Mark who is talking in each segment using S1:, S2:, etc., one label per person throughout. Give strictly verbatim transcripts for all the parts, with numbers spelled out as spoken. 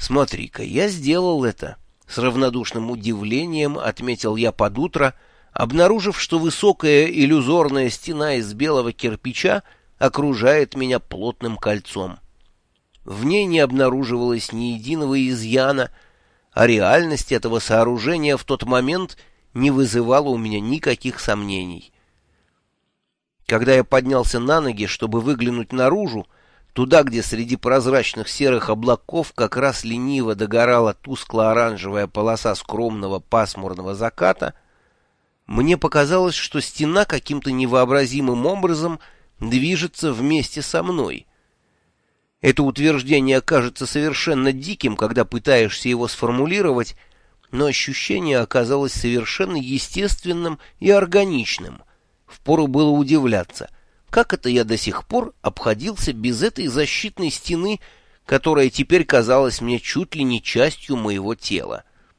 S1: «Смотри-ка, я сделал это!» С равнодушным удивлением отметил я под утро, обнаружив, что высокая иллюзорная стена из белого кирпича окружает меня плотным кольцом. В ней не обнаруживалось ни единого изъяна, а реальность этого сооружения в тот момент не вызывала у меня никаких сомнений. Когда я поднялся на ноги, чтобы выглянуть наружу, туда, где среди прозрачных серых облаков как раз лениво догорала тускло-оранжевая полоса скромного пасмурного заката, мне показалось, что стена каким-то невообразимым образом движется вместе со мной. Это утверждение кажется совершенно диким, когда пытаешься его сформулировать, но ощущение оказалось совершенно естественным и органичным. Впору было удивляться, как это я до сих пор обходился без этой защитной стены, которая теперь казалась мне чуть ли не частью моего тела.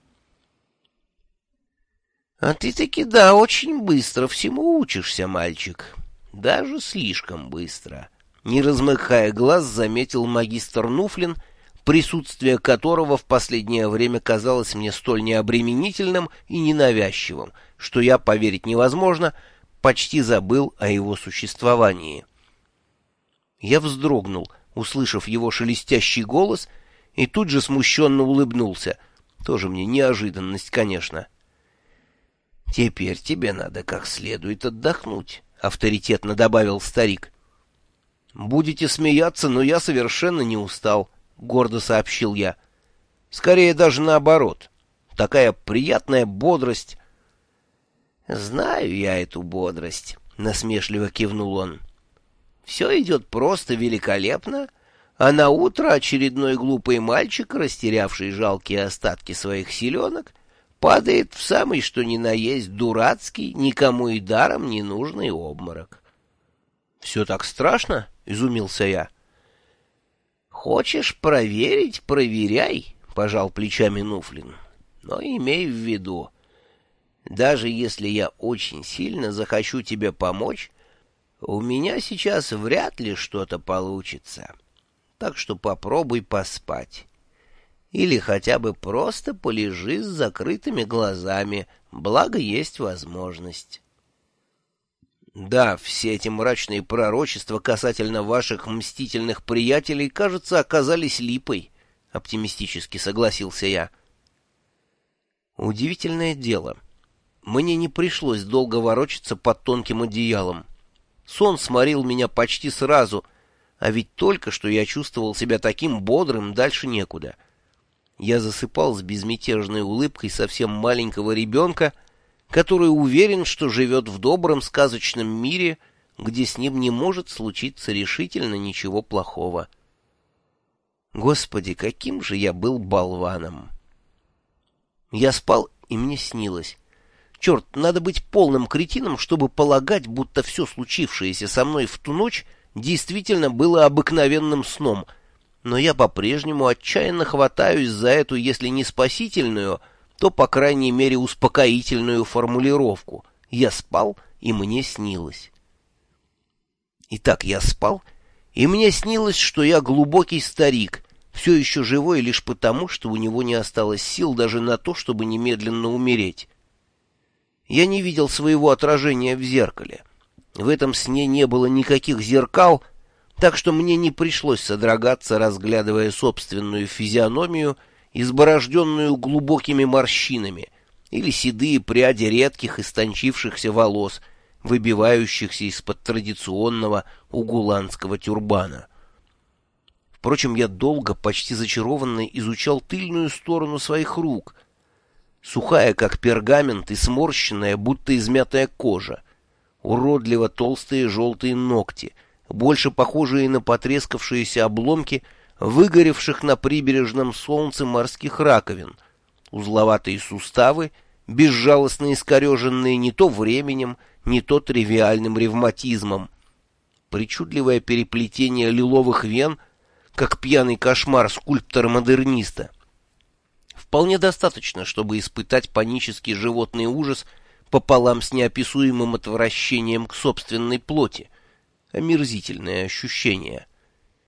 S1: — А ты таки, да, очень быстро всему учишься, мальчик. Даже слишком быстро. Не размыкая глаз, заметил магистр Нуфлин, присутствие которого в последнее время казалось мне столь необременительным и ненавязчивым, что я, поверить невозможно, почти забыл о его существовании. Я вздрогнул, услышав его шелестящий голос, и тут же смущенно улыбнулся. Тоже мне неожиданность, конечно. — Теперь тебе надо как следует отдохнуть, — авторитетно добавил старик. — Будете смеяться, но я совершенно не устал, — гордо сообщил я. — Скорее даже наоборот. Такая приятная бодрость. — Знаю я эту бодрость, — насмешливо кивнул он. — Все идет просто великолепно, а на утро очередной глупый мальчик, растерявший жалкие остатки своих силенок, падает в самый что ни на есть дурацкий, никому и даром не нужный обморок. — Все так страшно? — изумился я. — Хочешь проверить — проверяй, — пожал плечами Нуфлин. — Но имей в виду, даже если я очень сильно захочу тебе помочь, у меня сейчас вряд ли что-то получится. Так что попробуй поспать. Или хотя бы просто полежи с закрытыми глазами, благо есть возможность. Да, все эти мрачные пророчества касательно ваших мстительных приятелей, кажется, оказались липой, — оптимистически согласился я. Удивительное дело. Мне не пришлось долго ворочаться под тонким одеялом. Сон сморил меня почти сразу, а ведь только что я чувствовал себя таким бодрым, дальше некуда. Я засыпал с безмятежной улыбкой совсем маленького ребенка, который уверен, что живет в добром сказочном мире, где с ним не может случиться решительно ничего плохого. Господи, каким же я был болваном! Я спал, и мне снилось. Черт, надо быть полным кретином, чтобы полагать, будто все случившееся со мной в ту ночь действительно было обыкновенным сном, но я по-прежнему отчаянно хватаюсь за эту, если не спасительную, то, по крайней мере, успокоительную формулировку. Я спал, и мне снилось. Итак, я спал, и мне снилось, что я глубокий старик, все еще живой лишь потому, что у него не осталось сил даже на то, чтобы немедленно умереть. Я не видел своего отражения в зеркале. В этом сне не было никаких зеркал, так что мне не пришлось содрогаться, разглядывая собственную физиономию, изборожденную глубокими морщинами, или седые пряди редких истончившихся волос, выбивающихся из-под традиционного угуланского тюрбана. Впрочем, я долго, почти зачарованно изучал тыльную сторону своих рук, сухая, как пергамент, и сморщенная, будто измятая кожа, уродливо толстые желтые ногти, больше похожие на потрескавшиеся обломки выгоревших на прибережном солнце морских раковин, узловатые суставы, безжалостно искореженные не то временем, не то тривиальным ревматизмом, причудливое переплетение лиловых вен, как пьяный кошмар скульптора-модерниста. Вполне достаточно, чтобы испытать панический животный ужас пополам с неописуемым отвращением к собственной плоти. Омерзительное ощущение.